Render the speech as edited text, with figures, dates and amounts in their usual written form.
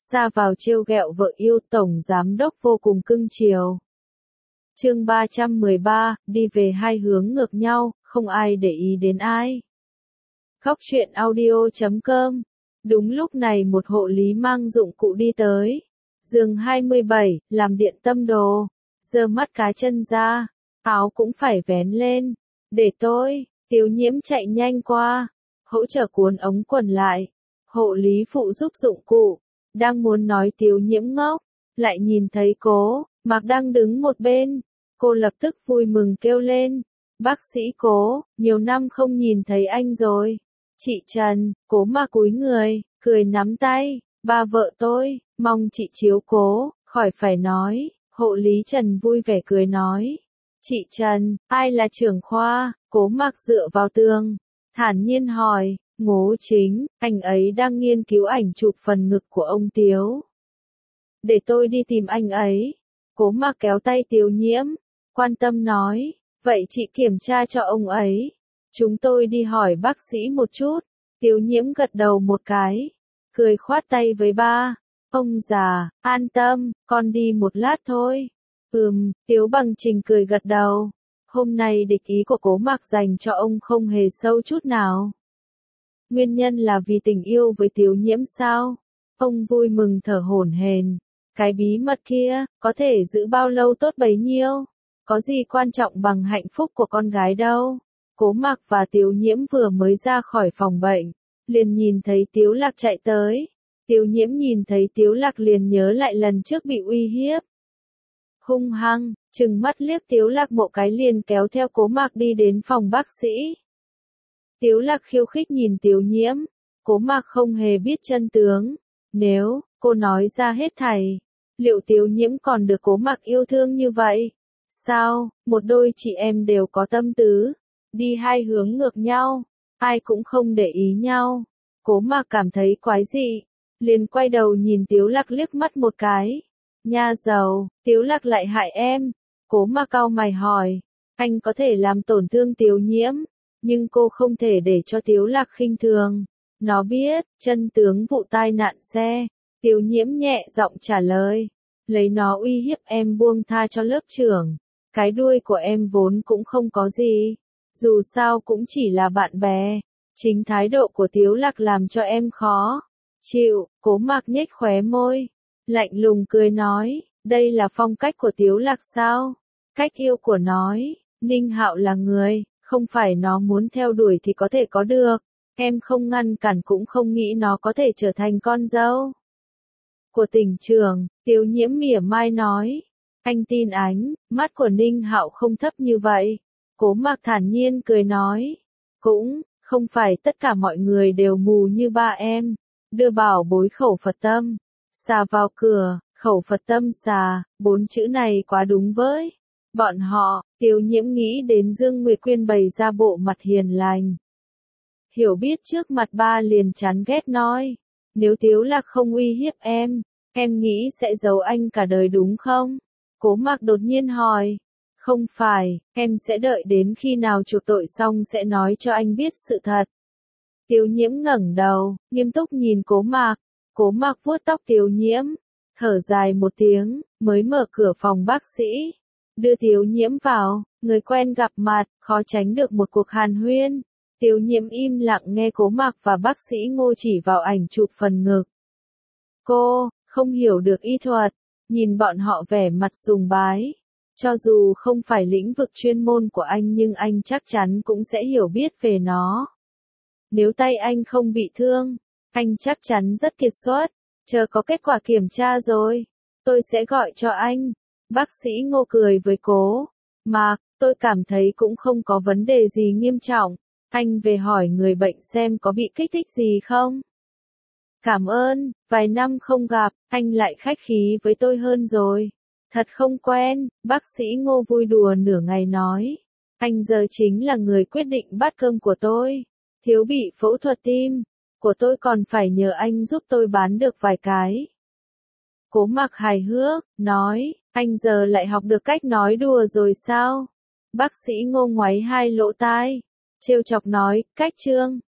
ra vào trêu ghẹo vợ yêu, tổng giám đốc vô cùng cưng chiều. Chương 313, đi về hai hướng ngược nhau, không ai để ý đến ai. Góc truyện audio.com. Đúng lúc này một hộ lý mang dụng cụ đi tới. Giường 27, làm điện tâm đồ. Giơ mắt cá chân ra, áo cũng phải vén lên. Để tôi, Tiếu Nhiễm chạy nhanh qua, hỗ trợ cuốn ống quần lại. Hộ lý phụ giúp dụng cụ, đang muốn nói Tiếu Nhiễm ngốc, lại nhìn thấy Cố Mạc đang đứng một bên. Cô lập tức vui mừng kêu lên, bác sĩ Cố, nhiều năm không nhìn thấy anh rồi. Chị Trần, Cố Mạc cúi người, cười nắm tay, ba vợ tôi, mong chị chiếu cố, khỏi phải nói. Hộ lý Trần vui vẻ cười nói, chị Trần, ai là trưởng khoa? Cố Mạc dựa vào tường, thản nhiên hỏi, Ngô Chính, anh ấy đang nghiên cứu ảnh chụp phần ngực của ông Tiếu. Để tôi đi tìm anh ấy. Cố Mạc kéo tay Tiếu Nhiễm, quan tâm nói, vậy chị kiểm tra cho ông ấy. Chúng tôi đi hỏi bác sĩ một chút. Tiếu Nhiễm gật đầu một cái, cười khoát tay với ba. Ông già, an tâm, con đi một lát thôi. Tiếu Bằng Trình cười gật đầu. Hôm nay địch ý của Cố Mạc dành cho ông không hề sâu chút nào. Nguyên nhân là vì tình yêu với Tiếu Nhiễm sao? Ông vui mừng thở hổn hển. Cái bí mật kia, có thể giữ bao lâu tốt bấy nhiêu. Có gì quan trọng bằng hạnh phúc của con gái đâu. Cố Mạc và Tiếu Nhiễm vừa mới ra khỏi phòng bệnh, liền nhìn thấy Tiếu Lạc chạy tới. Tiếu Nhiễm nhìn thấy Tiếu Lạc liền nhớ lại lần trước bị uy hiếp. Hung hăng, trừng mắt liếc Tiếu Lạc một cái liền kéo theo Cố Mạc đi đến phòng bác sĩ. Tiếu Lạc khiêu khích nhìn Tiếu Nhiễm, Cố Mạc không hề biết chân tướng. Nếu cô nói ra hết thảy, liệu Tiếu Nhiễm còn được Cố Mạc yêu thương như vậy? Sao, một đôi chị em đều có tâm tứ, đi hai hướng ngược nhau, ai cũng không để ý nhau. Cố Mạc cảm thấy quái dị, liền quay đầu nhìn Tiếu Lạc liếc mắt một cái. Nha dầu, Tiếu Lạc lại hại em. Cố Mạc cau mày hỏi, anh có thể làm tổn thương Tiếu Nhiễm, nhưng cô không thể để cho Tiếu Lạc khinh thường. Nó biết chân tướng vụ tai nạn xe. Tiếu Nhiễm nhẹ giọng trả lời, lấy nó uy hiếp em buông tha cho lớp trưởng. Cái đuôi của em vốn cũng không có gì, dù sao cũng chỉ là bạn bè. Chính thái độ của Tiếu Lạc làm cho em khó chịu. Cố Mạc nhếch khóe môi, lạnh lùng cười nói, đây là phong cách của Tiếu Lạc sao? Cách yêu của nói, Ninh Hạo là người, không phải nó muốn theo đuổi thì có thể có được. Em không ngăn cản cũng không nghĩ nó có thể trở thành con dâu của tỉnh trưởng. Tiếu Nhiễm mỉa mai nói, anh tin ánh mắt của Ninh Hạo không thấp như vậy. Cố Mạc thản nhiên cười nói, cũng không phải tất cả mọi người đều mù như ba em. Đưa bảo bối khẩu Phật tâm xà vào cửa. Khẩu Phật tâm xà, 4 chữ này quá đúng với bọn họ. Tiếu Nhiễm nghĩ đến Dương Nguyệt Quyên bày ra bộ mặt hiền lành, hiểu biết trước mặt ba liền chán ghét nói, nếu Tiếu Lạc không uy hiếp em nghĩ sẽ giấu anh cả đời đúng không? Cố Mạc đột nhiên hỏi, không phải, em sẽ đợi đến khi nào chuộc tội xong sẽ nói cho anh biết sự thật. Tiếu Nhiễm ngẩng đầu, nghiêm túc nhìn Cố Mạc. Cố Mạc vuốt tóc Tiếu Nhiễm, thở dài một tiếng, mới mở cửa phòng bác sĩ, đưa Tiếu Nhiễm vào. Người quen gặp mặt, khó tránh được một cuộc hàn huyên. Tiếu Nhiễm im lặng nghe Cố Mạc và bác sĩ Ngô chỉ vào ảnh chụp phần ngực. Cô không hiểu được y thuật, nhìn bọn họ vẻ mặt sùng bái. Cho dù không phải lĩnh vực chuyên môn của anh nhưng anh chắc chắn cũng sẽ hiểu biết về nó. Nếu tay anh không bị thương, anh chắc chắn rất kiệt xuất. Chờ có kết quả kiểm tra rồi, tôi sẽ gọi cho anh. Bác sĩ Ngô cười với Cố Mạc, tôi cảm thấy cũng không có vấn đề gì nghiêm trọng. Anh về hỏi người bệnh xem có bị kích thích gì không. Cảm ơn, vài năm không gặp, anh lại khách khí với tôi hơn rồi. Thật không quen, bác sĩ Ngô vui đùa nửa ngày nói. Anh giờ chính là người quyết định bát cơm của tôi. Thiếu bị phẫu thuật tim của tôi còn phải nhờ anh giúp tôi bán được vài cái. Cố Mạc hài hước, nói, anh giờ lại học được cách nói đùa rồi sao? Bác sĩ Ngô ngoáy hai lỗ tai, trêu chọc nói, cách trương,